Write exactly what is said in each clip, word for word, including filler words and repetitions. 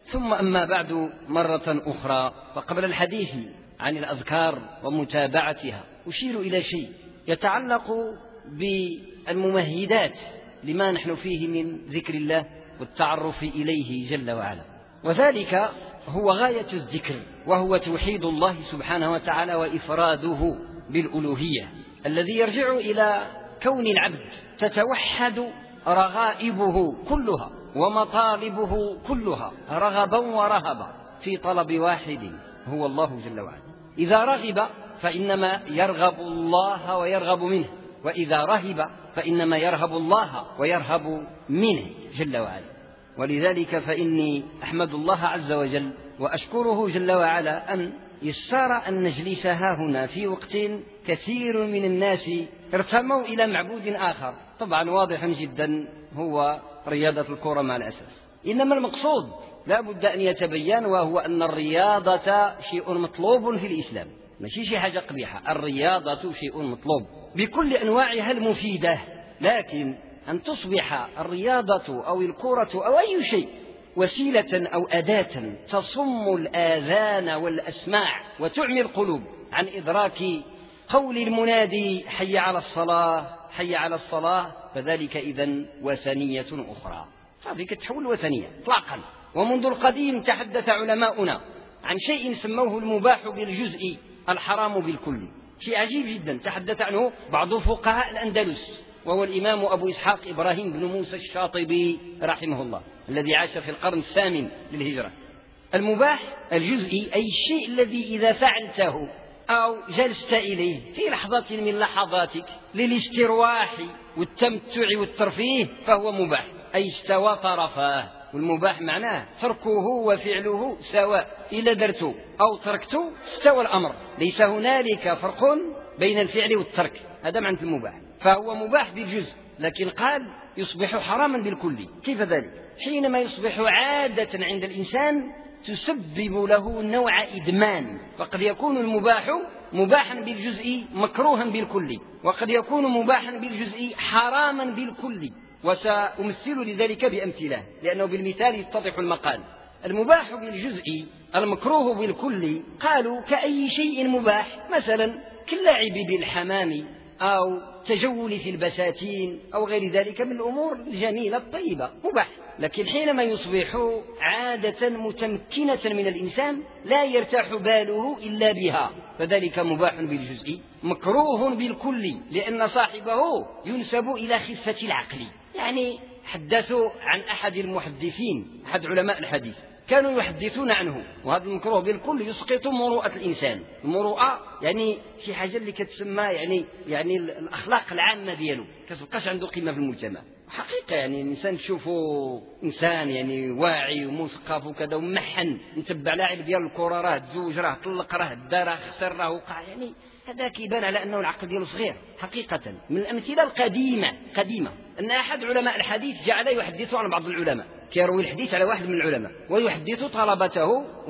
ثم أما بعد مرة أخرى، فقبل الحديث عن الأذكار ومتابعتها أشير إلى شيء يتعلق بالممهدات لما نحن فيه من ذكر الله والتعرف إليه جل وعلا، وذلك هو غاية الذكر، وهو توحيد الله سبحانه وتعالى وإفراده بالألوهية، الذي يرجع إلى كون العبد تتوحد رغائبه كلها ومطالبه كلها رغبا ورهبا في طلب واحد هو الله جل وعلا. إذا رغب فإنما يرغب الله ويرغب منه، وإذا رهب فإنما يرهب الله ويرهب منه جل وعلا. ولذلك فإني أحمد الله عز وجل وأشكره جل وعلا أن يسر أن نجلس ها هنا في وقت كثير من الناس ارتموا إلى معبود آخر، طبعا واضح جدا هو رياضة الكرة مع الأسف. إنما المقصود لا بد أن يتبين، وهو أن الرياضة شيء مطلوب في الإسلام، ماشي شي حاجة قبيحة. الرياضة شيء مطلوب بكل أنواعها المفيدة، لكن أن تصبح الرياضة أو الكرة أو أي شيء وسيلة أو أداة تصم الآذان والأسماع وتعمي القلوب عن إدراك قول المنادي حي على الصلاة حي على الصلاة، فذلك إذن وثنية أخرى، هذه تحول وثنية إطلاقا. ومنذ القديم تحدث علماؤنا عن شيء سموه المباح بالجزء الحرام بالكل، شيء عجيب جدا تحدث عنه بعض فقهاء الأندلس، وهو الإمام أبو إسحاق إبراهيم بن موسى الشاطبي رحمه الله، الذي عاش في القرن الثامن للهجرة. المباح الجزئي أي الشيء الذي إذا فعلته أو جلست إليه في لحظة من لحظاتك للاسترواح والتمتع والترفيه فهو مباح، أي استوى طرفاه. والمباح معناه تركه وفعله سواء، إذا درت أو تركت استوى الأمر، ليس هنالك فرق بين الفعل والترك، هذا معنى المباح. فهو مباح بالجزء، لكن قال يصبح حراما بالكل. كيف ذلك؟ حينما يصبح عادة عند الإنسان تسبب له نوع إدمان، فقد يكون المباح مباحا بالجزء مكروها بالكل، وقد يكون مباحا بالجزء حراما بالكل، وسأمثل لذلك بأمثلة لأنه بالمثال يتضح المقال. المباح بالجزء المكروه بالكل قالوا كأي شيء مباح، مثلا كاللعب بالحمام أو تجول في البساتين أو غير ذلك من الأمور الجميلة الطيبة مباح. لكن حينما يصبح عادة متمكنة من الإنسان لا يرتاح باله إلا بها، فذلك مباح بالجزء مكروه بالكل، لأن صاحبه ينسب إلى خفة العقل. يعني حدثوا عن أحد المحدثين، أحد علماء الحديث، كانوا يحدثون عنه، وهذا المكروه بالكل يسقط مروءة الإنسان. المروءة يعني شي حاجة اللي كتسمى يعني يعني الأخلاق العامة ديالو كتبقاش عنده قيمة في المجتمع حقيقة. يعني الإنسان تشوفه إنسان يعني واعي ومثقف وكذا ومحن، نتبع لاعب ديال الكرة راه تزوج راه طلق راه دار راه خسر راه وقع، يعني هذا كيبان على أنه العقل ديالو صغير حقيقة. من الأمثلة القديمة قديمة أن أحد علماء الحديث جعل يحدث عن بعض العلماء، كيروي الحديث على واحد من العلماء ويحدث طلبته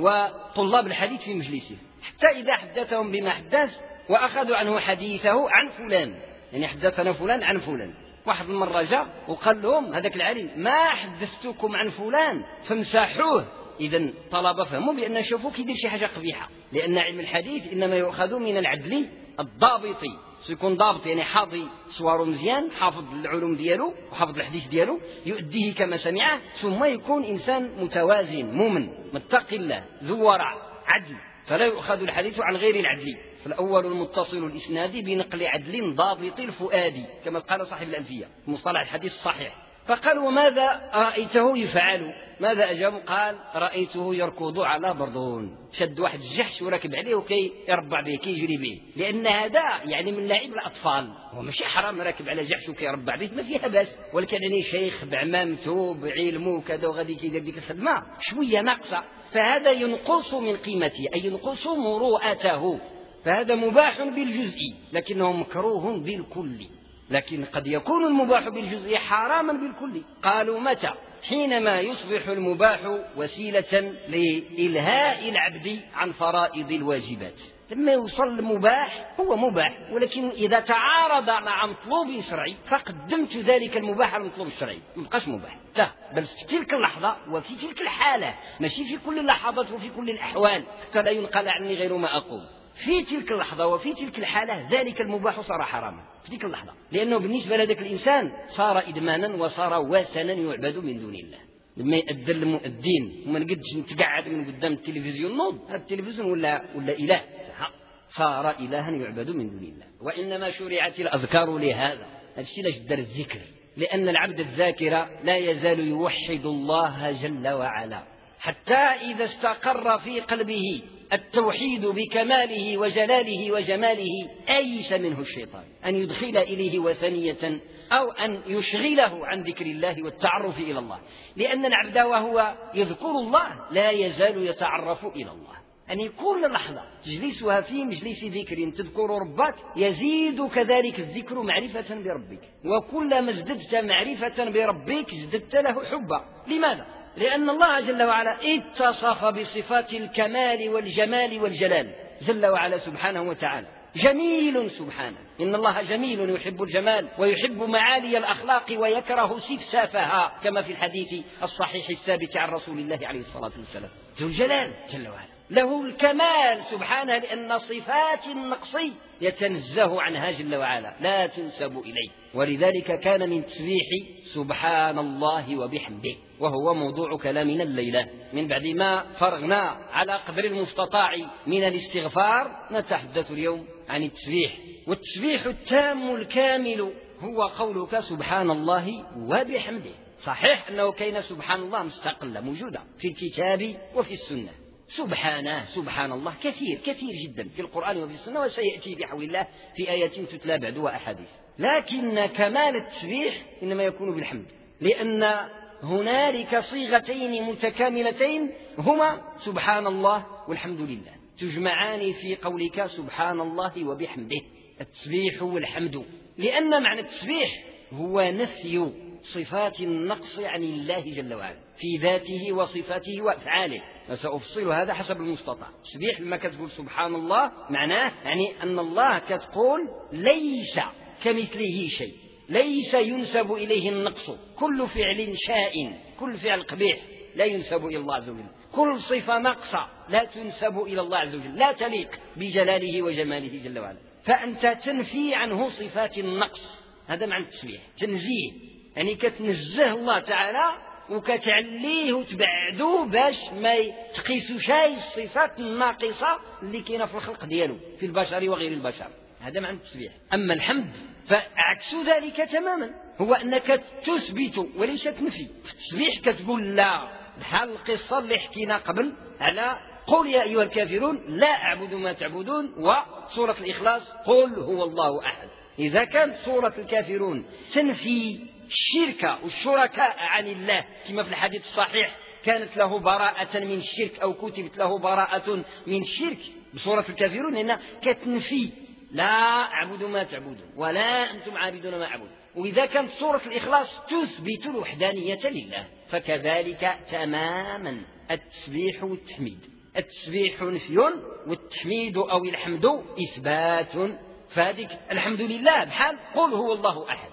وطلاب الحديث في مجلسه، حتى إذا حدثهم بما حدث وأخذوا عنه حديثه عن فلان، يعني حدثنا فلان عن فلان. واحد المرة جاء وقال لهم هذاك العالم ما حدثتكم عن فلان فامسحوه. إذن طلب فهموا بأن شوفوا كيدير شي حاجة قبيحة، لأن علم الحديث إنما يؤخذ من العدل الضابط، سيكون ضابط يعني حاضي صواره مزيان، حافظ العلوم ديالو وحافظ الحديث ديالو يؤديه كما سمعه، ثم يكون إنسان متوازن مؤمن متقي الله ذو ورع عدل، فلا يؤخذ الحديث عن غير العدل. فالأول المتصل الإسنادي بنقل عدل ضابط الفؤاد كما قال صاحب الألفية مصطلح الحديث الصحيح. فقال وماذا رأيته يفعل؟ ماذا أجاب؟ قال رأيته يركض على برضون، شد واحد الجحش وركب عليه وكي يربع به كي يجري به، لأن هذا يعني من لعب الأطفال، هو ماشي حرام راكب على جحش وكي يربع به ما فيها بس، ولكن يعني شيخ بعمامته بعلمه كذا وغادي كيدير ديك الخدمة شوية ناقصة، فهذا ينقص من قيمته أي ينقص مروءته، فهذا مباح بالجزء لكنه مكروه بالكل. لكن قد يكون المباح بالجزء حراما بالكل. قالوا متى؟ حينما يصبح المباح وسيلة لإلهاء العبد عن فرائض الواجبات. لما يوصل المباح هو مباح، ولكن إذا تعارض مع مطلوب شرعي فقدمت ذلك المباح على المطلوب الشرعي، ما بقاش مباح، لا، بل في تلك اللحظة وفي تلك الحالة، ماشي في كل اللحظات وفي كل الأحوال حتى لا ينقل عني غير ما أقول. في تلك اللحظة وفي تلك الحالة ذلك المباح صار حراما في تلك اللحظة، لأنه بالنسبة لذلك الإنسان صار إدمانا وصار وثنا يعبد من دون الله. لما يأذن المؤذن وما نقدش نتقعد من قدام التلفزيون نوض، هذا التلفزيون ولا ولا إله، صار إلها يعبد من دون الله. وإنما شرعت الأذكار لهذا، هذا الشيء لاش دار الذكر، لأن العبد الذاكر لا يزال يوحد الله جل وعلا حتى إذا استقر في قلبه التوحيد بكماله وجلاله وجماله أيس منه الشيطان أن يدخل إليه وثنية أو أن يشغله عن ذكر الله والتعرف إلى الله، لأن العبد وهو يذكر الله لا يزال يتعرف إلى الله. يعني كل لحظة تجلسها في مجلس ذكر تذكر ربك يزيد كذلك الذكر معرفة بربك، وكلما ازددت معرفة بربك ازددت له حبا. لماذا؟ لأن الله جل وعلا اتصف بصفات الكمال والجمال والجلال جل وعلا سبحانه وتعالى، جميل سبحانه، إن الله جميل يحب الجمال ويحب معالي الأخلاق ويكره سفسافها، كما في الحديث الصحيح الثابت عن رسول الله عليه الصلاة والسلام. ذو الجلال جل وعلا له الكمال سبحانه، لأن صفات النقص يتنزه عنها جل وعلا لا تنسب إليه، ولذلك كان من تسبيح سبحان الله وبحمده، وهو موضوع كلامنا الليلة. من بعد ما فرغنا على قدر المستطاع من الاستغفار نتحدث اليوم عن التسبيح. والتسبيح التام الكامل هو قولك سبحان الله وبحمده. صحيح أنه كاين سبحان الله مستقلة موجودة في الكتاب وفي السنة، سبحانه سبحان الله كثير كثير جدا في القرآن وفي السنة، وسيأتي بحول الله في آيات تتلى بعد وأحاديث. لكن كمال التسبيح إنما يكون بالحمد، لأن هنالك صيغتين متكاملتين هما سبحان الله والحمد لله، تجمعان في قولك سبحان الله وبحمده، التسبيح والحمد. لأن معنى التسبيح هو نفي صفات النقص عن الله جل وعلا في ذاته وصفاته وأفعاله، وسأفصل هذا حسب المستطاع. تسبيح لما كتقول سبحان الله معناه يعني أن الله كتقول ليس كمثله شيء، ليس ينسب إليه النقص، كل فعل شائن، كل فعل قبيح لا ينسب إلى الله عز وجل، كل صفة نقصة لا تنسب إلى الله عز وجل، لا تليق بجلاله وجماله جل وعلا، فأنت تنفي عنه صفات النقص. هذا معنى التسبيح، تنزيه، يعني كتنزه الله تعالى وكتعليه وتبعدوه باش ما تقيسوا شيء الصفات الناقصة اللي كاينه في الخلق ديالو في البشر وغير البشر. هذا معنى التسبيح. أما الحمد فعكس ذلك تماما، هو أنك تثبت وليس تنفي. في التسبيح كتقول لا، بحال القصة اللي حكينا قبل على قل يا أيها الكافرون لا أعبد ما تعبدون، وسورة الإخلاص قل هو الله أحد. إذا كانت سورة الكافرون تنفي الشرك والشركاء عن الله كما في الحديث الصحيح كانت له براءة من الشرك أو كتبت له براءة من الشرك بسورة الكافرون، لأنها كتنفي لا أعبد ما تعبدون ولا أنتم عابدون ما أعبد. وإذا كانت سورة الإخلاص تثبت الوحدانية لله، فكذلك تماما التسبيح والتحميد. التسبيح نفي والتحميد أو الحمد إثبات. فهذه الحمد لله بحال قل هو الله أحد،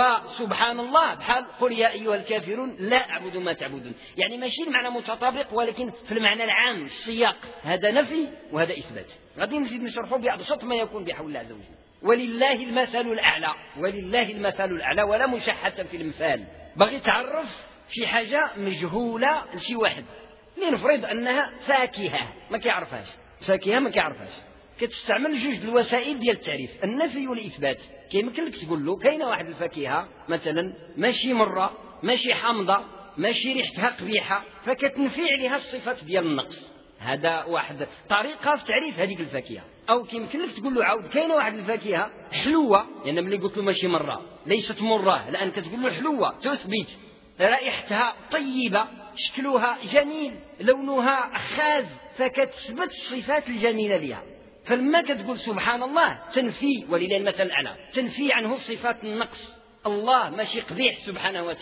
وسبحان الله بحال قل يا أيها الكافرون لا أعبد ما تعبدون. يعني ماشي المعنى متطابق، ولكن في المعنى العام السياق، هذا نفي وهذا إثبات. غادي نزيد نشرحه بأبسط ما يكون بحول الله عز وجل. ولله المثل الأعلى، ولله المثل الأعلى، ولا مشحة في المثال. بغي تعرف شي حاجة مجهولة لشي واحد، لنفرض أنها فاكهة ما كيعرفهاش، فاكهة ما كيعرفهاش، كتستعمل جوج الوسائل ديال التعريف، النفي والإثبات. كيمكن لك تقول له كاينه واحد الفاكهه مثلا ماشي مره ماشي حامضه ماشي ريحتها قبيحه، فكتنفي عليها الصفات ديال النقص. هذا واحد طريقه في تعريف هذيك الفاكهه. او كيمكن لك تقول له عاود كاينه واحد الفاكهه حلوه، لان يعني ملي قلت له ماشي مره ليست مره، لان كتقول له حلوه تثبت رائحتها طيبه، شكلها جميل، لونها خاذ، فكتثبت الصفات الجميله لها. فلما كتقول سبحان الله تنفي، ولله المثل الأعلى، تنفي عنه صفات النقص. الله ماشي قبيح سبحانه وتعالى،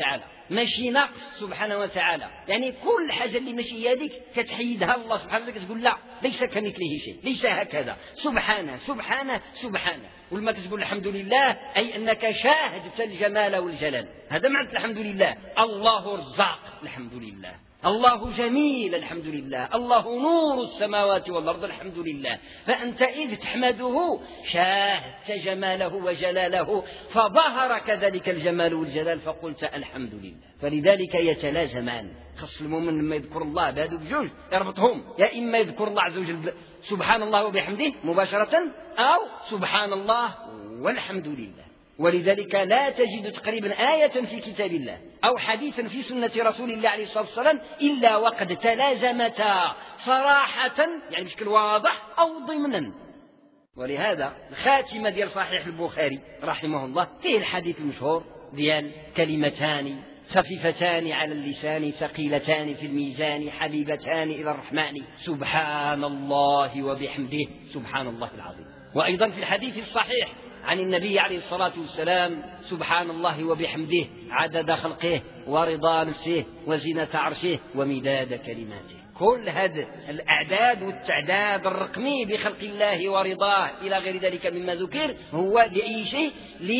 ماشي نقص سبحانه وتعالى، يعني كل حاجة اللي ماشي هذيك كتحيدها الله سبحانه وتعالى، كتقول لا ليس كمثله شيء، ليس هكذا، سبحانه سبحانه سبحانه. ولما تقول الحمد لله أي أنك شاهدت الجمال والجلال، هذا معنى الحمد لله. الله رزاق الحمد لله، الله جميل الحمد لله، الله نور السماوات والأرض الحمد لله. فأنت إذ تحمده شاهدت جماله وجلاله، فظهر كذلك الجمال والجلال فقلت الحمد لله. فلذلك يتلازمان، خص المؤمن لما يذكر الله بهذو بجوج يربطهم، يا إما يذكر الله عز وجل سبحان الله وبحمده مباشرة، أو سبحان الله والحمد لله. ولذلك لا تجد تقريبا آية في كتاب الله أو حديثا في سنة رسول الله عليه الصلاة والسلام إلا وقد تلازمتا صراحة، يعني بشكل واضح أو ضمنا. ولهذا الخاتمة ديال صحيح البخاري رحمه الله فيه الحديث المشهور ديال كلمتان خفيفتان على اللسان ثقيلتان في الميزان حبيبتان إلى الرحمن سبحان الله وبحمده سبحان الله العظيم. وأيضا في الحديث الصحيح عن النبي عليه الصلاة والسلام سبحان الله وبحمده عدد خلقه ورضا نفسه وزنة عرشه ومداد كلماته. كل هذه الأعداد والتعداد الرقمي بخلق الله ورضاه إلى غير ذلك مما ذكر هو لأي شيء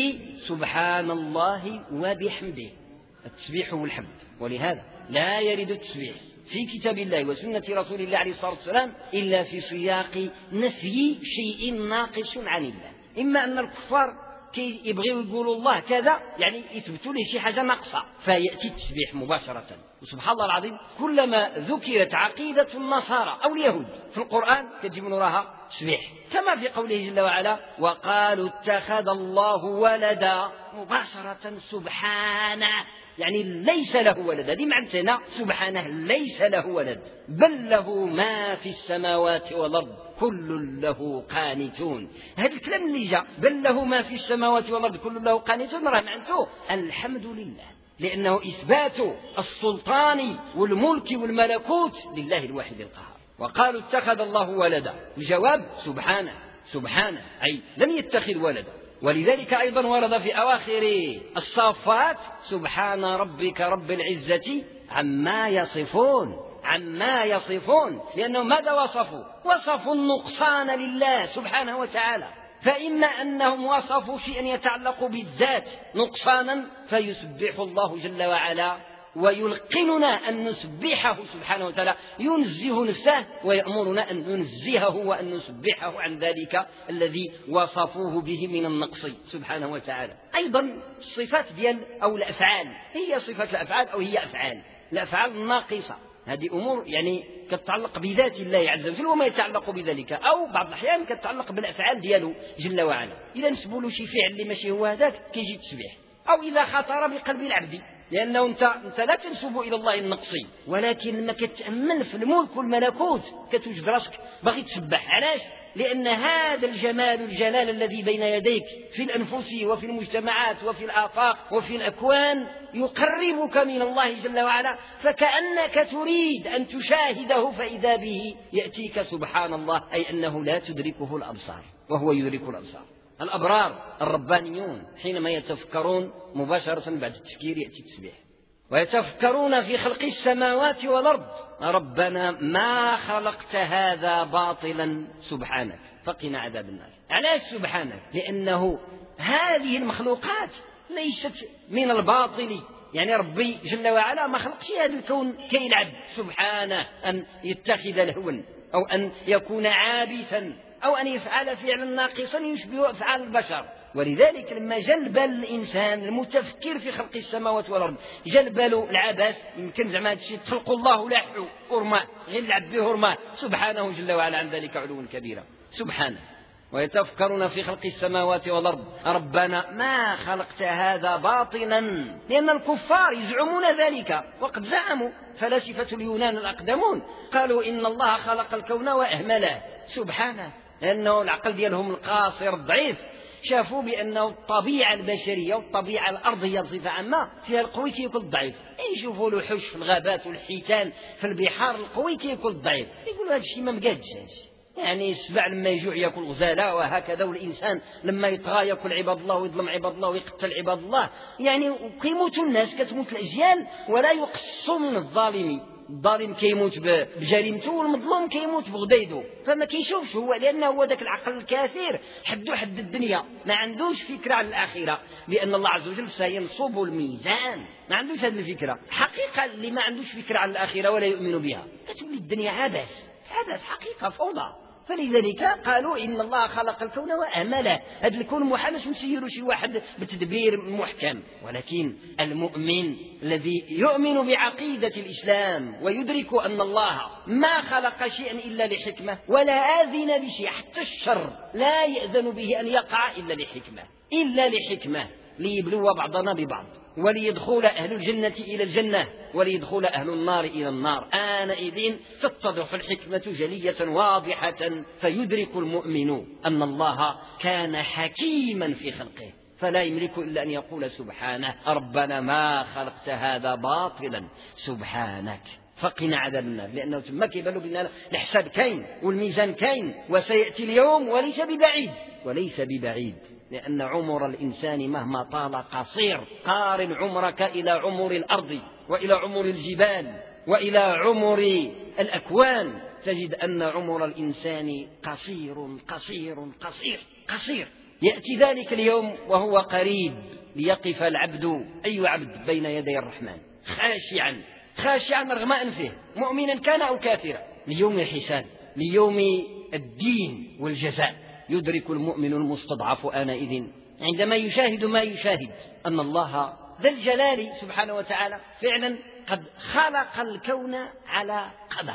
لسبحان الله وبحمده، التسبيح والحمد. ولهذا لا يرد التسبيح في كتاب الله وسنة رسول الله عليه الصلاة والسلام إلا في سياق نفي شيء ناقص عن الله، إما أن الكفار كي يبغيوا يقولوا الله كذا يعني يثبتوا له شي حاجة ناقصة فيأتي التسبيح مباشرة. وسبحان الله العظيم كلما ذكرت عقيدة النصارى أو اليهود في القرآن تجي من وراها تسبيح، كما في قوله جل وعلا وقالوا اتخذ الله ولدا مباشرة سبحانه، يعني ليس له ولد. هذه معناتنا سبحانه ليس له ولد، بل له ما في السماوات والأرض كل له قانتون. هذا الكلام اللي جاء بل له ما في السماوات والأرض كل له قانتون راه معناته الحمد لله، لأنه إثبات السلطان والملك والملكوت لله الواحد القهار. وقالوا اتخذ الله ولدا، الجواب سبحانه سبحانه أي لم يتخذ ولدا. ولذلك أيضا ورد في أواخر الصافات سبحان ربك رب العزة عما يصفون، عما يصفون، لأنه ماذا وصفوا؟ وصفوا النقصان لله سبحانه وتعالى. فإما أنهم وصفوا شيئا يتعلق بالذات نقصانا فيسبح الله جل وعلا ويلقننا أن نسبحه سبحانه وتعالى، ينزه نفسه ويأمرنا أن ننزهه وأن نسبحه عن ذلك الذي وصفوه به من النقص سبحانه وتعالى. أيضا الصفات ديال أو الأفعال، هي صفات الأفعال أو هي أفعال الأفعال الناقصة، هذه أمور يعني كتتعلق بذات الله عز وجل وما يتعلق بذلك، أو بعض الأحيان كتتعلق بالأفعال دياله جل وعلا. إذا نسبوا له شي فعل اللي ماشي هو هذاك كيجي التسبيح، أو إذا خطر بقلب العبد، لأنه أنت, أنت لا تنسب إلى الله النقصي، ولكن لما كتأمن في الملك والملكوت كتوجد راسك باغي تسبح. علاش؟ لأن هذا الجمال الجلال الذي بين يديك في الأنفس وفي المجتمعات وفي الآفاق وفي الأكوان يقربك من الله جل وعلا، فكأنك تريد أن تشاهده فإذا به يأتيك سبحان الله، أي أنه لا تدركه الأبصار وهو يدرك الأبصار. الأبرار الربانيون حينما يتفكرون مباشرة بعد التفكير يأتي التسبيح، ويتفكرون في خلق السماوات والأرض ربنا ما خلقت هذا باطلا سبحانك فقنا عذاب النار. علاش سبحانك؟ لأنه هذه المخلوقات ليست من الباطل، يعني ربي جل وعلا ما خلقش هذا الكون كي يلعب، سبحانه أن يتخذ لهوا أو أن يكون عابثا أو أن يفعل فعلا ناقصا يشبه أفعال البشر. ولذلك لما جلب الإنسان المتفكر في خلق السماوات والأرض جلب له العبث، يمكن زعما هذا الشيء تخلق الله لحو ورماء غير لعب به ورماء سبحانه جل وعلا عن ذلك علوا كبيرا سبحانه. ويتفكرون في خلق السماوات والأرض ربنا ما خلقت هذا باطلا، لأن الكفار يزعمون ذلك، وقد زعموا فلاسفة اليونان الأقدمون قالوا إن الله خلق الكون وأهمله سبحانه، لأنه العقل ديالهم القاصر الضعيف شافوا بأنه الطبيعة البشرية والطبيعة الأرضية بصفة عامة فيها القوي كيكون الضعيف. يشوفوا الوحوش في الغابات والحيتان في البحار القوي كيكون الضعيف، يقولوا هذا الشيء ما مقادش، يعني السبع لما يجوع يأكل غزالة، وهكذا، والإنسان لما يطغى يأكل عباد الله ويظلم عباد الله ويقتل عباد الله. يعني كيموت الناس، كتموت الأجيال ولا يقصوا من الظالم. الظالم كيموت بجريمته والمظلوم كيموت بغديده، فما كيشوفش هو، لأنه هو ذاك العقل الكثير حدو حد الدنيا، ما عندوش فكرة على الآخرة، لأن الله عز وجل سينصب الميزان. ما عندوش هذه الفكرة. حقيقة اللي ما عندوش فكرة على الآخرة ولا يؤمن بها كتولي الدنيا عبث، عبث حقيقة، فوضى. فلذلك قالوا إن الله خلق الكون وأمله. هذا الكون محالش نسيروا شي واحد بتدبير محكم، ولكن المؤمن الذي يؤمن بعقيدة الإسلام ويدرك أن الله ما خلق شيئا إلا لحكمة، ولا آذن بشيء، حتى الشر لا يأذن به أن يقع إلا لحكمة، إلا لحكمة، ليبلو بعضنا ببعض، وليدخل أهل الجنة إلى الجنة وليدخل أهل النار إلى النار. آنئذ تتضح الحكمة جلية واضحة، فيدرك المؤمن أن الله كان حكيما في خلقه، فلا يملك إلا أن يقول سبحانه ربنا ما خلقت هذا باطلا سبحانك فقنا عذاب النار. لأنه ثم كيبالوا بأن الحساب كاين والميزان كاين، وسيأتي اليوم وليس ببعيد، وليس ببعيد، لأن عمر الإنسان مهما طال قصير. قارن عمرك إلى عمر الأرض وإلى عمر الجبال وإلى عمر الأكوان، تجد أن عمر الإنسان قصير قصير قصير قصير. يأتي ذلك اليوم وهو قريب، ليقف العبد، أي عبد، بين يدي الرحمن خاشعا خاشعا رغم أنفه، مؤمنا كان أو كافرا، ليوم الحساب، ليوم الدين والجزاء. يدرك المؤمن المستضعف آنئذ عندما يشاهد ما يشاهد أن الله ذا الجلال سبحانه وتعالى فعلا قد خلق الكون على قدر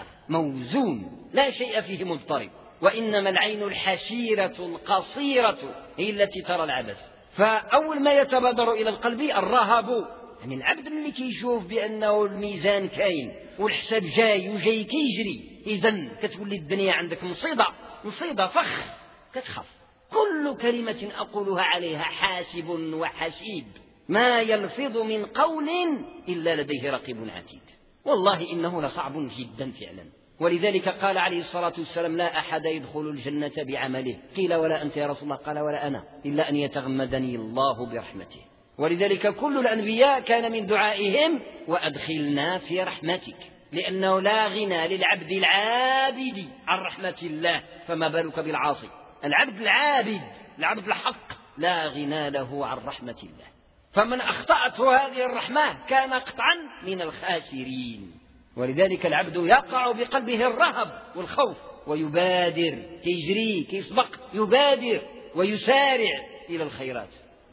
موزون، لا شيء فيه مضطرب، وإنما العين الحسيرة القصيرة هي التي ترى العبث. فأول ما يتبادر إلى القلب الرهب، يعني العبد اللي كيشوف بأنه الميزان كاين والحساب جاي وجاي كيجري، إذن كتولي الدنيا عندك مصيبة، مصيبة فخ، كتخاف. كل كلمة أقولها عليها حاسب وحسيب، ما يلفظ من قول إلا لديه رقيب عتيد. والله إنه لصعب جدا فعلا. ولذلك قال عليه الصلاة والسلام لا أحد يدخل الجنة بعمله. قيل ولا أنت يا رسول الله؟ قال ولا أنا، إلا أن يتغمدني الله برحمته. ولذلك كل الأنبياء كان من دعائهم وأدخلنا في رحمتك، لأنه لا غنى للعبد العابد عن رحمة الله، فما بالك بالعاصي. العبد العابد، العبد الحق، لا غنى له عن رحمة الله، فمن أخطأته هذه الرحمة كان قطعا من الخاسرين. ولذلك العبد يقع بقلبه الرهب والخوف، ويبادر، كيجري كيسبق، يبادر ويسارع إلى الخيرات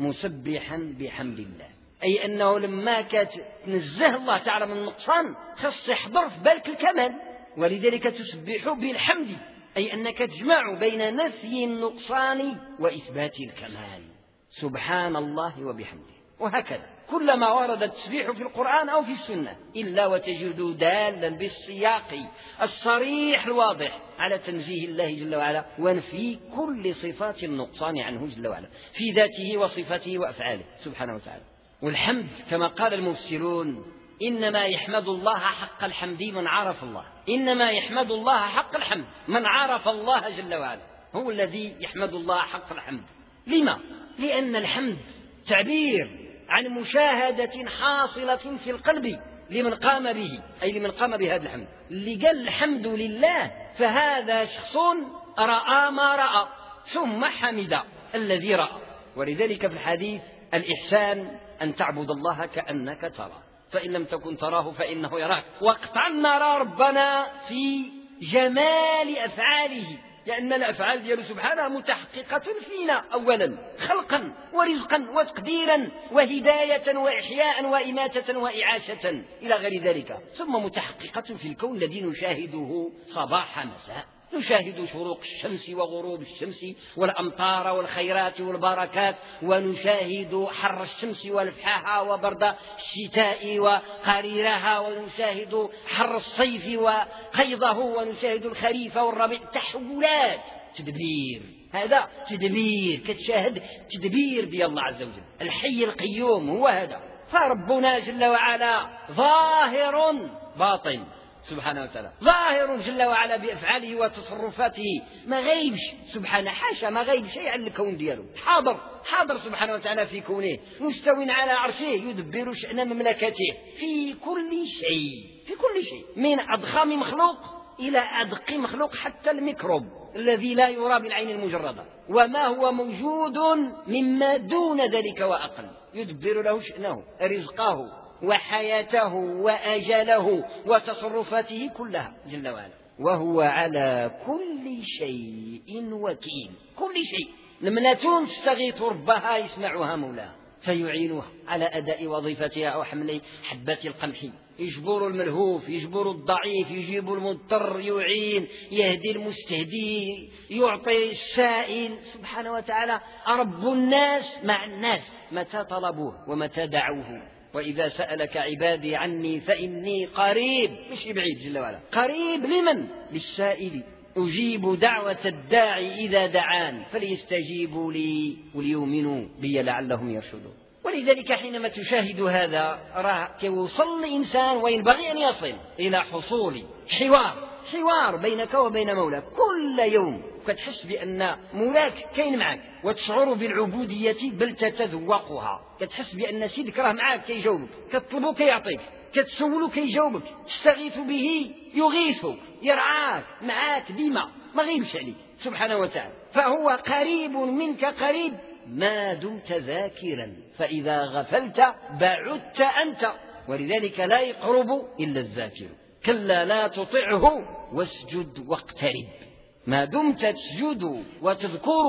مسبحا بحمد الله، أي أنه لما كتنزه الله تعالى من النقصان خص يحضر في بالك الكمال، ولذلك تسبح بالحمد، أي أنك تجمع بين نفي النقصان وإثبات الكمال، سبحان الله وبحمده. وهكذا كلما ورد التسبيح في القرآن أو في السنة إلا وتجد دالا بالسياق الصريح الواضح على تنزيه الله جل وعلا ونفي كل صفات النقصان عنه جل وعلا في ذاته وصفاته وأفعاله سبحانه وتعالى. والحمد كما قال المفسرون إنما يحمد الله حق الحمد من عرف الله، إنما يحمد الله حق الحمد من عرف الله جل وعلا، هو الذي يحمد الله حق الحمد. لما؟ لأن الحمد تعبير عن مشاهدة حاصلة في القلب لمن قام به، أي لمن قام بهذا الحمد. اللي قال الحمد لله فهذا شخص رأى ما رأى ثم حمد الذي رأى. ولذلك في الحديث الإحسان أن تعبد الله كأنك ترى، فإن لم تكن تراه فإنه يراك. وقطعا نرى ربنا في جمال أفعاله، لأن الأفعال دياله سبحانه متحققة فينا أولا خلقا ورزقا وتقديرا وهداية وإحياء وإماتة وإعاشة إلى غير ذلك، ثم متحققة في الكون الذي نشاهده صباح مساء، نشاهد شروق الشمس وغروب الشمس والأمطار والخيرات والبركات، ونشاهد حر الشمس والفحاها وبرد الشتاء وقريرها، ونشاهد حر الصيف وقيضه، ونشاهد الخريف والربيع. تحولات، تدبير، هذا تدبير، كتشاهد تدبير ديال الله عز وجل الحي القيوم، هو هذا. فربنا جل وعلا ظاهر باطن سبحانه وتعالى، ظاهر جل وعلا بأفعاله وتصرفاته، ما غيبش سبحانه، حاشا ما غيب شيء عن الكون دياله، حاضر حاضر سبحانه وتعالى في كونه، مستو على عرشه يدبر شأن مملكته في كل شيء، في كل شيء، من أضخم مخلوق إلى أدق مخلوق، حتى الميكروب الذي لا يرى بالعين المجردة، وما هو موجود مما دون ذلك وأقل، يدبر له شأنه، رزقه وحياته وأجله وتصرفاته كلها جل وعلا، وهو على كل شيء وكيل. كل شيء، نملة تستغيث ربها يسمعها مولاها فيعينها على أداء وظيفتها أو حمل حبة القمح، يجبر الملهوف، يجبر الضعيف، يجيب المضطر، يعين، يهدي المستهدي، يعطي السائل سبحانه وتعالى، رب الناس مع الناس متى طلبوه ومتى دعوه. وإذا سألك عبادي عني فإني قريب، مش بعيد جل وعلا، قريب لمن؟ للسائل، أجيب دعوة الداعي إذا دعان فليستجيبوا لي وليؤمنوا بي لعلهم يرشدون. ولذلك حينما تشاهد هذا راه يوصل الإنسان وينبغي أن يصل إلى حصول حوار حوار بينك وبين مولاك كل يوم، كتحس بأن مولاك كاين معك وتشعر بالعبودية بل تتذوقها، كتحس بأن سيدك راه معك كيجاوبك، كتطلبه كيعطيك، كتسوله كيجاوبك، تستغيث به يغيثك، يرعاك معك ديما، ما غيبش عليك سبحانه وتعالى، فهو قريب منك قريب ما دمت ذاكرا، فإذا غفلت بعدت أنت، ولذلك لا يقرب إلا الذاكر، كلا لا تطعه واسجد واقترب، ما دمت تسجد وتذكر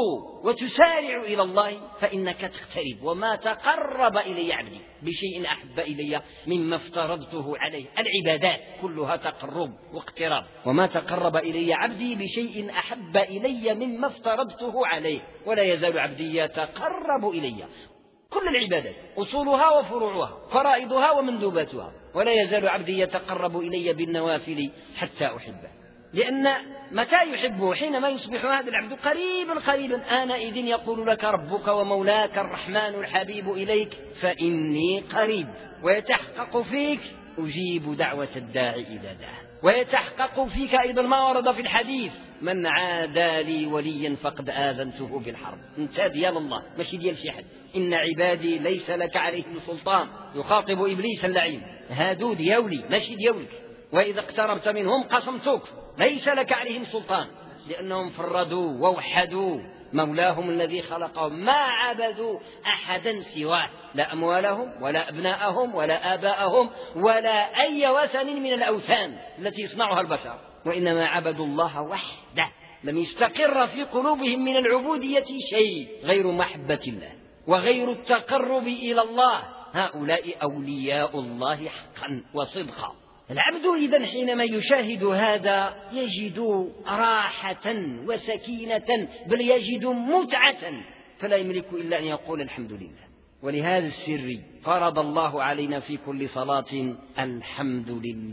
وتسارع إلى الله فإنك تقترب. وما تقرب إلي عبدي بشيء أحب إلي مما افترضته عليه، العبادات كلها تقرب واقتراب، وما تقرب إلي عبدي بشيء أحب إلي مما افترضته عليه، ولا يزال عبدي يتقرب إلي، كل العبادات أصولها وفروعها، فرائضها ومندوباتها، ولا يزال عبدي يتقرب إلي بالنوافل حتى أحبه، لأن متى يحبه؟ حينما يصبح هذا العبد قريبا قريبا، آنئذ يقول لك ربك ومولاك الرحمن الحبيب إليك فإني قريب، ويتحقق فيك أجيب دعوة الداعي إذا دعا، ويتحقق فيك أيضا ما ورد في الحديث من عادى لي وليا فقد آذنته بالحرب، انت ديال الله ماشي ديال شي حد، إن عبادي ليس لك عليهم سلطان، يخاطب إبليس اللعين، هادو ديولي ماشي ديولك، وإذا اقتربت منهم قسمتك، ليس لك عليهم سلطان، لأنهم فردوا ووحدوا مولاهم الذي خلقهم، ما عبدوا أحدا سواه، لا أموالهم ولا أبناءهم ولا آباءهم ولا أي وثن من الأوثان التي يصنعها البشر، وإنما عبدوا الله وحده، لم يستقر في قلوبهم من العبودية شيء غير محبة الله وغير التقرب إلى الله، هؤلاء أولياء الله حقا وصدقا. العبد إذن حينما يشاهد هذا يجد راحة وسكينة، بل يجد متعة، فلا يملك إلا أن يقول الحمد لله. ولهذا السر فرض الله علينا في كل صلاة الحمد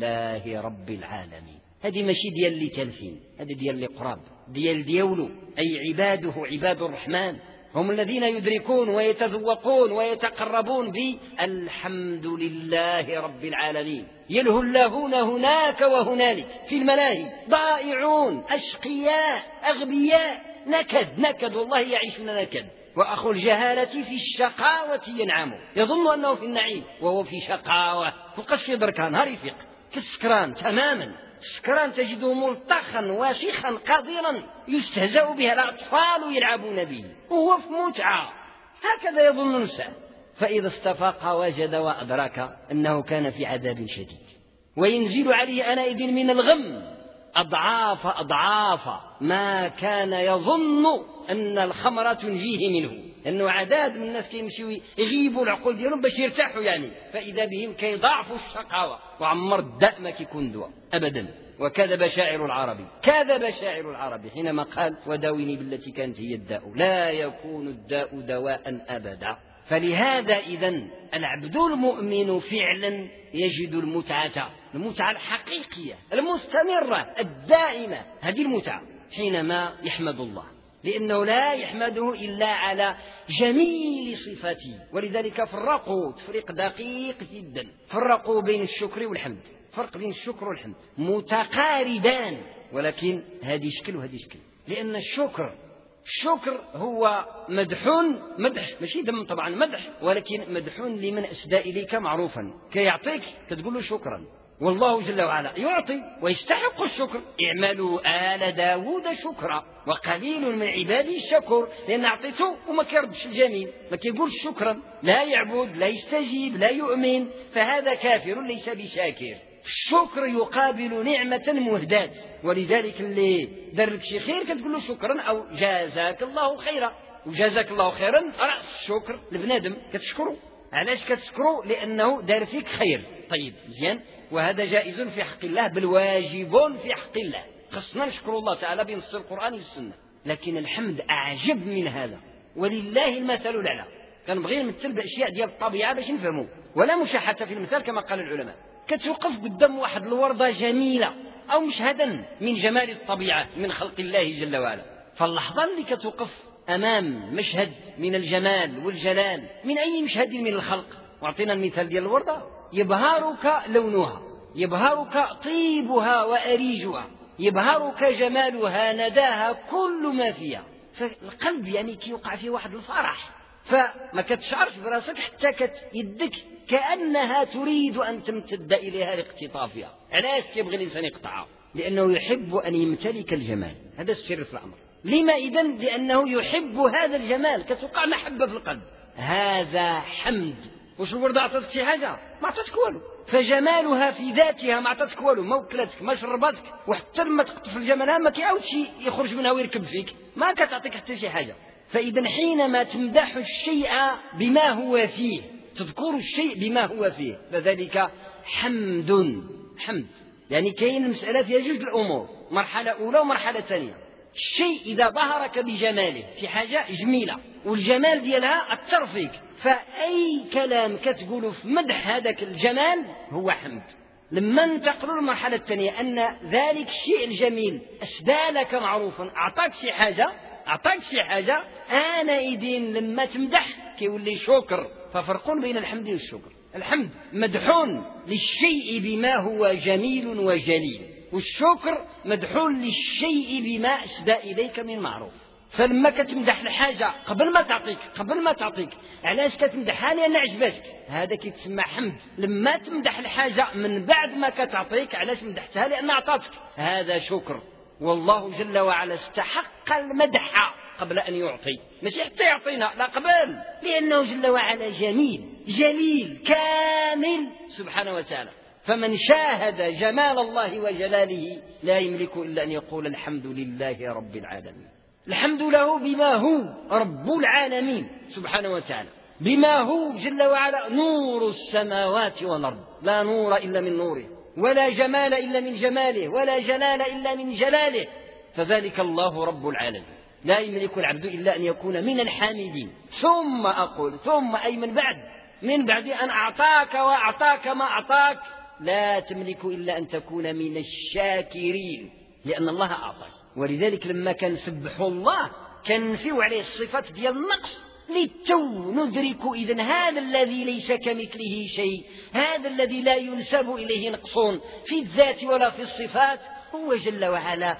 لله رب العالمين. هذه ماشي ديال اللي تلفين، هذه ديال اللي قراب، ديال ديولو، أي عباده عباد الرحمن هم الذين يدركون ويتذوقون ويتقربون بالحمد لله رب العالمين، يلهلهون هناك وهنالك في الملاهي، ضائعون أشقياء أغبياء، نكد نكد والله يعيشون نكد، وأخو الجهالة في الشقاوة ينعم، يظن أنه في النعيم وهو في شقاوة، فوقاش كيضركها نهار يفيق كالسكران تماما، السكران تجده ملطخا واسخا قذرا يستهزأ به الأطفال يلعبون به وهو في متعة، هكذا يظن الإنسان، فإذا استفاق وجد وأدرك أنه كان في عذاب شديد، وينزل عليه آنئذ من الغم أضعاف أضعاف ما كان يظن أن الخمر تنجيه منه، أنه عداد من الناس كيمشيوا يغيبوا العقول ديالهم باش يرتاحوا يعني، فإذا بهم كيضاعفوا الشقاوة، وعمر الداء ما كيكون دواء أبدا. وكذب شاعر العربي، كذب شاعر العربي حينما قال وداويني بالتي كانت هي الداء، لا يكون الداء دواء أبدا. فلهذا إذن العبد المؤمن فعلا يجد المتعة، المتعة الحقيقية المستمرة الدائمة، هذه المتعة حينما يحمد الله، لأنه لا يحمده إلا على جميل صفاته. ولذلك فرقوا تفريق دقيق جدا، فرقوا بين الشكر والحمد، فرق بين الشكر والحمد، متقاربان ولكن هذه شكل وهذه شكل. لأن الشكر الشكر هو مدح مدح ماشي دم طبعا مدح، ولكن مدح لمن أسدى إليك معروفا، كيعطيك كتقول له شكرا، والله جل وعلا يعطي ويستحق الشكر. اعملوا آل داود شكرا وقليل من عبادي الشكور، لأن أعطيته وما كيردش الجميل، ما كيقولش شكرا، لا يعبد لا يستجيب لا يؤمن، فهذا كافر ليس بشاكر. الشكر يقابل نعمة مهداة، ولذلك اللي دار لك شي خير كتقول له شكرا أو جازاك الله خيرا، وجازاك الله خيرا رأس الشكر لبنادم كتشكره. علاش كتشكره؟ لأنه دار فيك خير. طيب مزيان، وهذا جائز في حق الله بل واجب في حق الله، خصنا نشكر الله تعالى بنص القرآن والسنة. لكن الحمد أعجب من هذا، ولله المثل الأعلى. كنبغي نمثل بأشياء ديال الطبيعة باش نفهموا، ولا مشاحة في المثال كما قال العلماء. كتوقف قدام واحد الوردة جميلة أو مشهدا من جمال الطبيعة من خلق الله جل وعلا، فاللحظة اللي كتوقف أمام مشهد من الجمال والجلال من أي مشهد من الخلق، واعطينا المثال ديال الوردة، يبهرك لونها، يبهرك طيبها وأريجها، يبهرك جمالها نداها كل ما فيها، فالقلب يعني كيوقع فيه واحد الفرح، فما كتشعرش براسك حتى كيدك كأنها تريد أن تمتد إليها لاقتطافها. علاش كيبغي الإنسان يقطعها؟ لأنه يحب أن يمتلك الجمال، هذا السر في الأمر. لما إذن؟ لأنه يحب هذا الجمال، كتوقع محبة في القلب، هذا حمد. واش الوردة عطتك شي حاجة؟ ما عطتك والو، فجمالها في ذاتها ما عطتك والو، ما وكلتك ما شربتك، وحتى لما تقطف الجمالها ما كيعاودش يخرج منها ويركب فيك، ما كتعطيك حتى شي حاجة. فإذا حينما تمدح الشيء بما هو فيه، تذكر الشيء بما هو فيه، فذلك حمد. حمد يعني كاين المسألة فيها جوج الأمور، مرحلة أولى ومرحلة ثانية. الشيء إذا ظهرك بجماله في حاجة جميلة والجمال ديالها أثر فيك، فأي كلام كتقوله في مدح هذاك الجمال هو حمد. لما انتقلوا للمرحلة الثانية أن ذلك الشيء الجميل أسدى لك معروفا، أعطاك شي حاجة أعطاك شي حاجة آنئذ لما تمدح كيولي شكر. ففرق بين الحمد والشكر. الحمد مدحون للشيء بما هو جميل وجليل، والشكر مدحون للشيء بما أسدى إليك من معروف. فلما كتمدح الحاجة قبل ما تعطيك قبل ما تعطيك علاش كتمدحها؟ لأن عجبتك، هذا كيتسمى حمد. لما تمدح الحاجة من بعد ما كتعطيك علاش مدحتها؟ لأن أعطتك، هذا شكر. والله جل وعلا استحق المدح قبل أن يعطي، مش حتى يعطينا، لا قبل، لأنه جل وعلا جميل جليل كامل سبحانه وتعالى. فمن شاهد جمال الله وجلاله لا يملك إلا أن يقول الحمد لله رب العالمين. الحمد له بما هو رب العالمين سبحانه وتعالى، بما هو جل وعلا نور السماوات والأرض، لا نور إلا من نوره، ولا جمال إلا من جماله، ولا جلال إلا من جلاله، فذلك الله رب العالمين. لا يملك العبد إلا أن يكون من الحامدين. ثم أقول ثم أي من بعد من بعد أن أعطاك وأعطاك ما أعطاك لا تملك إلا أن تكون من الشاكرين، لأن الله أعطاك. ولذلك لما كان سبحوا الله كان نفيوا عليه الصفات ديال النقص، للتو ندرك إذن هذا الذي ليس كمثله شيء، هذا الذي لا ينسب إليه نقص في الذات ولا في الصفات، هو جل وعلا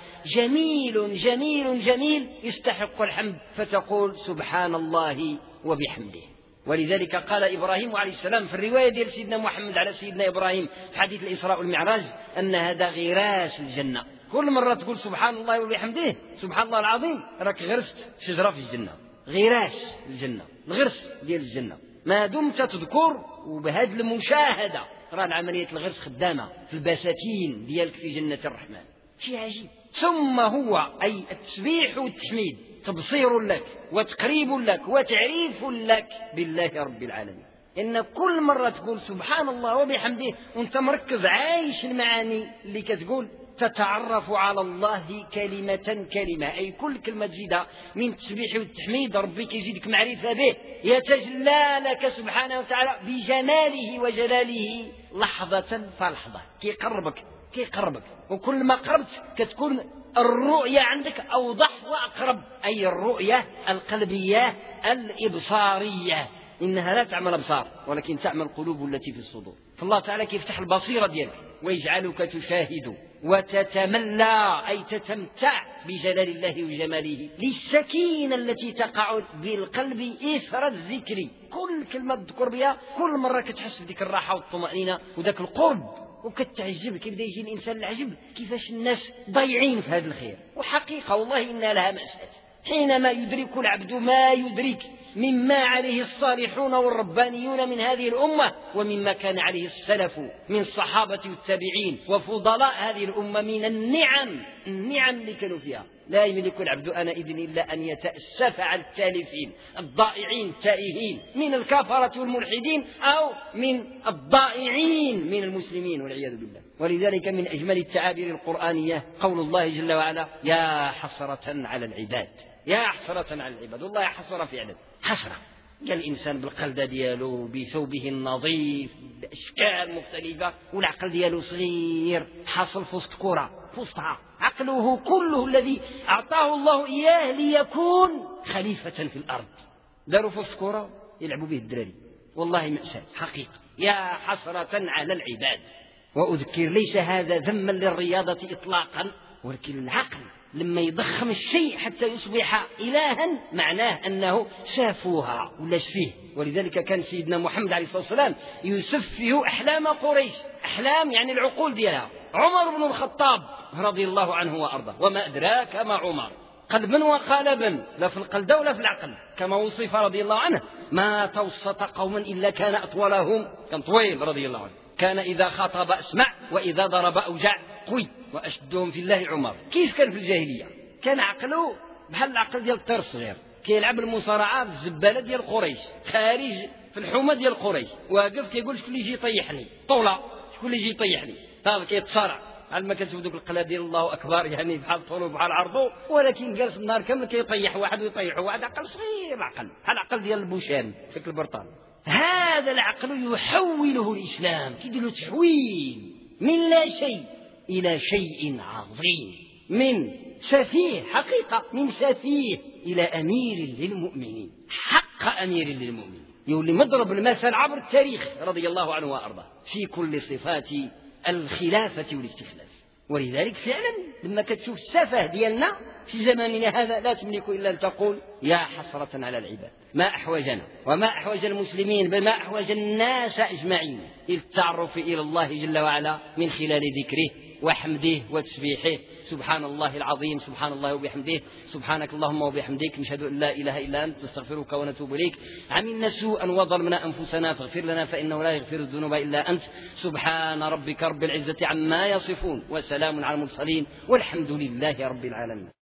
جميل جميل جميل يستحق الحمد، فتقول سبحان الله وبحمده. ولذلك قال إبراهيم عليه السلام في الرواية ديال سيدنا محمد على سيدنا إبراهيم في حديث الإسراء والمعراج أن هذا غراس الجنة. كل مرة تقول سبحان الله وبحمده سبحان الله العظيم راك غرست شجرة في الجنة، غراس الجنة، الغرس ديال الجنة، ما دمت تذكر. وبهذه المشاهدة راه العملية الغرس خدامة في البساتين ديالك في جنة الرحمن، شيء عجيب. ثم هو أي التسبيح والتحميد تبصير لك وتقريب لك وتعريف لك بالله رب العالمين. إن كل مرة تقول سبحان الله وبحمده وانت مركز عايش المعاني اللي كتقول، تتعرف على الله كلمة كلمة، أي كل كلمة تزيدها من التسبيح والتحميد ربي كيزيدك معرفة به، يتجلى لك سبحانه وتعالى بجماله وجلاله لحظة فلحظة، كيقربك كيقربك وكل ما قربت كتكون الرؤية عندك أوضح وأقرب، أي الرؤية القلبية الإبصارية، إنها لا تعمل أبصار ولكن تعمل القلوب التي في الصدور. فالله تعالى كيفتح البصيرة ديالك ويجعلك تشاهد وتتملى أي تتمتع بجلال الله وجماله، للسكينة التي تقع بالقلب إثر الذكر. كل كلمة تذكر بها كل مرة كتحس بديك الراحة والطمأنينة وذاك القرب، وكتعجب كيف يجي الإنسان العجب كيفاش الناس ضايعين في هذا الخير. وحقيقة والله إن لها مأساة حينما يدرك العبد ما يدرك مما عليه الصالحون والربانيون من هذه الأمة، ومما كان عليه السلف من الصحابة والتابعين وفضلاء هذه الأمة من النعم النعم اللي كانوا فيها. لا يملك العبد آنئذ إلا أن يتأسف على التالفين الضائعين التائهين من الكفرة والملحدين أو من الضائعين من المسلمين والعياذ بالله. ولذلك من أجمل التعابير القرآنية قول الله جل وعلا: يا حسرة على العباد، يا حسرة على العباد. والله حسرة فعلا، حسرة. قال الإنسان بالقلدة ديالو بثوبه النظيف بأشكال مختلفة والعقل ديالو صغير حاصل في وسط كرة في وسطها، عقله كله الذي أعطاه الله إياه ليكون خليفة في الأرض، داروا في وسط كرة يلعبوا به الدراري. والله مأساة حقيقة. يا حسرة على العباد. وأذكر ليس هذا ذما للرياضة إطلاقا، ولكن العقل لما يضخم الشيء حتى يصبح إلها معناه أنه سافوها ولا سفيه. ولذلك كان سيدنا محمد عليه الصلاة والسلام يسفه أحلام قريش، أحلام يعني العقول ديالها. عمر بن الخطاب رضي الله عنه وأرضاه، وما أدراك ما عمر، قلبا وقالبا، لا في القلب ولا في العقل، كما وصف رضي الله عنه: ما توسط قوما إلا كان أطولهم. كان طويل رضي الله عنه، كان إذا خاطب أسمع وإذا ضرب أوجع قوي، وأشدهم في الله عمر. كيف كان في الجاهلية؟ كان عقله بحال العقل ديال الطير الصغير، كيلعب المصارعة في الزبالة ديال قريش، خارج في الحومة ديال قريش، واقف كيقول شكون اللي يجي يطيحني طولة، شكون اللي يجي يطيحني. هذا كيتصارع على ما كتشوف دوك القلاب ديال الله أكبر، يعني بحال طولو بحال عرضو، ولكن جالس النهار كامل كيطيح واحد ويطيح واحد. عقل صغير، العقل بحال العقل ديال البوشام شكل البرطان. هذا العقل يحوله الإسلام، كيدير له تحويل من لا شيء إلى شيء عظيم، من سفيه حقيقة من سفيه إلى أمير للمؤمنين، حق أمير للمؤمنين، يولي مضرب المثل عبر التاريخ رضي الله عنه وأرضاه في كل صفات الخلافة والاستخلاف. ولذلك فعلا لما كتشوف السفه ديالنا في زماننا هذا لا تملك إلا أن تقول: يا حسرة على العباد. ما أحوجنا وما أحوج المسلمين بل ما أحوج الناس أجمعين إلى التعرف إلى الله جل وعلا من خلال ذكره وحمده وتسبيحه. سبحان الله العظيم، سبحان الله وبحمده، سبحانك اللهم وبحمدك، نشهد أن لا إله إلا أنت، نستغفرك ونتوب إليك. عملنا سوءا وظلمنا أنفسنا فاغفر لنا فإنه لا يغفر الذنوب إلا أنت. سبحان ربك رب العزة عما يصفون، وسلام على المرسلين، والحمد لله رب العالمين.